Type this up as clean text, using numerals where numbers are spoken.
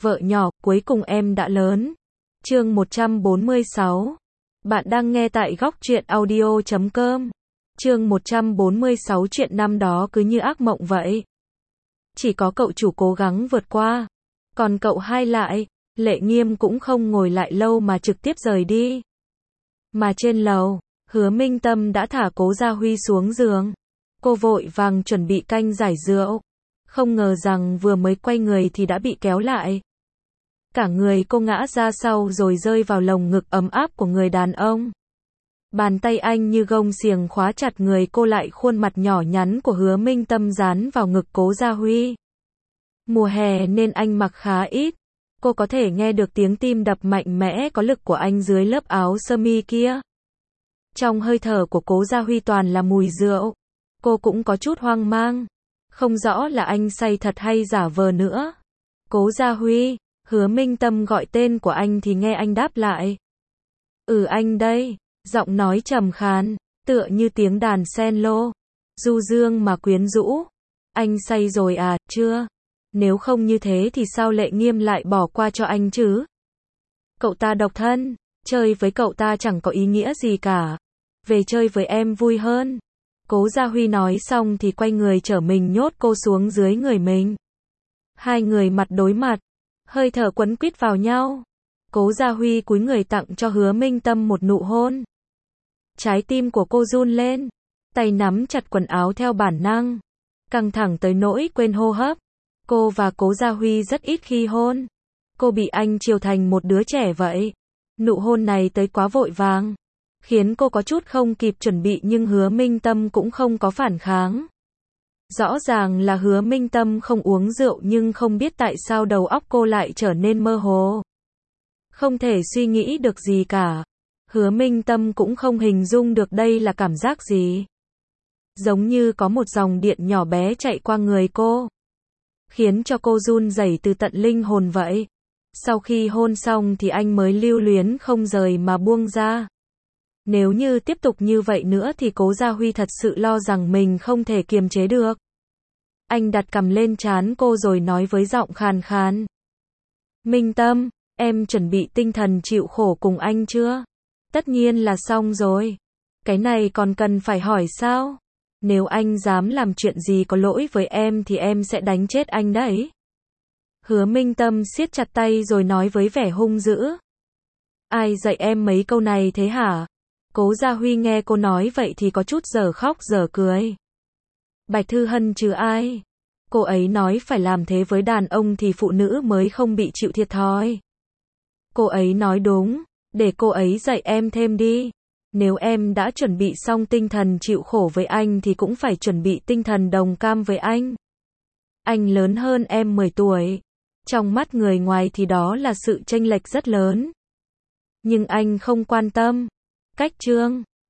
Vợ nhỏ, cuối cùng em đã lớn. Chương 146. Bạn đang nghe tại góc truyện audio.com. Chương 146. Chuyện năm đó cứ như ác mộng vậy. Chỉ có cậu chủ cố gắng vượt qua. Còn cậu hai lại, Lệ Nghiêm cũng không ngồi lại lâu mà trực tiếp rời đi. Mà trên lầu, Hứa Minh Tâm đã thả Cố Gia Huy xuống giường. Cô vội vàng chuẩn bị canh giải rượu. Không ngờ rằng vừa mới quay người thì đã bị kéo lại. Cả người cô ngã ra sau rồi rơi vào lồng ngực ấm áp của người đàn ông. Bàn tay anh như gông xiềng khóa chặt người cô lại, khuôn mặt nhỏ nhắn của Hứa Minh Tâm dán vào ngực Cố Gia Huy. Mùa hè nên anh mặc khá ít. Cô có thể nghe được tiếng tim đập mạnh mẽ có lực của anh dưới lớp áo sơ mi kia. Trong hơi thở của Cố Gia Huy toàn là mùi rượu. Cô cũng có chút hoang mang. Không rõ là anh say thật hay giả vờ nữa. Cố Gia Huy. Hứa Minh Tâm gọi tên của anh thì nghe anh đáp lại. Anh đây. Giọng nói trầm khàn, tựa như tiếng đàn cello. Du dương mà quyến rũ. Anh say rồi à, chưa? Nếu không như thế thì sao Lệ Nghiêm lại bỏ qua cho anh chứ? Cậu ta độc thân, chơi với cậu ta chẳng có ý nghĩa gì cả. Về chơi với em vui hơn. Cố Gia Huy nói xong thì quay người trở mình nhốt cô xuống dưới người mình. Hai người mặt đối mặt, hơi thở quấn quýt vào nhau. Cố Gia Huy cúi người tặng cho Hứa Minh Tâm một nụ hôn. Trái tim của cô run lên, tay nắm chặt quần áo theo bản năng, căng thẳng tới nỗi quên hô hấp. Cô và Cố Gia Huy rất ít khi hôn. Cô bị anh chiều thành một đứa trẻ vậy. Nụ hôn này tới quá vội vàng, khiến cô có chút không kịp chuẩn bị, nhưng Hứa Minh Tâm cũng không có phản kháng. Rõ ràng là Hứa Minh Tâm không uống rượu nhưng không biết tại sao đầu óc cô lại trở nên mơ hồ. Không thể suy nghĩ được gì cả. Hứa Minh Tâm cũng không hình dung được đây là cảm giác gì. Giống như có một dòng điện nhỏ bé chạy qua người cô, khiến cho cô run rẩy từ tận linh hồn vậy. Sau khi hôn xong thì anh mới lưu luyến không rời mà buông ra. Nếu như tiếp tục như vậy nữa thì Cố Gia Huy thật sự lo rằng mình không thể kiềm chế được. Anh đặt cằm lên trán cô rồi nói với giọng khàn khàn. Minh Tâm, em chuẩn bị tinh thần chịu khổ cùng anh chưa? Tất nhiên là xong rồi. Cái này còn cần phải hỏi sao? Nếu anh dám làm chuyện gì có lỗi với em thì em sẽ đánh chết anh đấy. Hứa Minh Tâm siết chặt tay rồi nói với vẻ hung dữ. Ai dạy em mấy câu này thế hả? Cố Gia Huy nghe cô nói vậy thì có chút dở khóc dở cười. Bạch Thư Hân chứ ai? Cô ấy nói phải làm thế với đàn ông thì phụ nữ mới không bị chịu thiệt thòi. Cô ấy nói đúng, để cô ấy dạy em thêm đi. Nếu em đã chuẩn bị xong tinh thần chịu khổ với anh thì cũng phải chuẩn bị tinh thần đồng cam với anh. Anh lớn hơn em 10 tuổi. Trong mắt người ngoài thì đó là sự chênh lệch rất lớn. Nhưng anh không quan tâm. Cách chương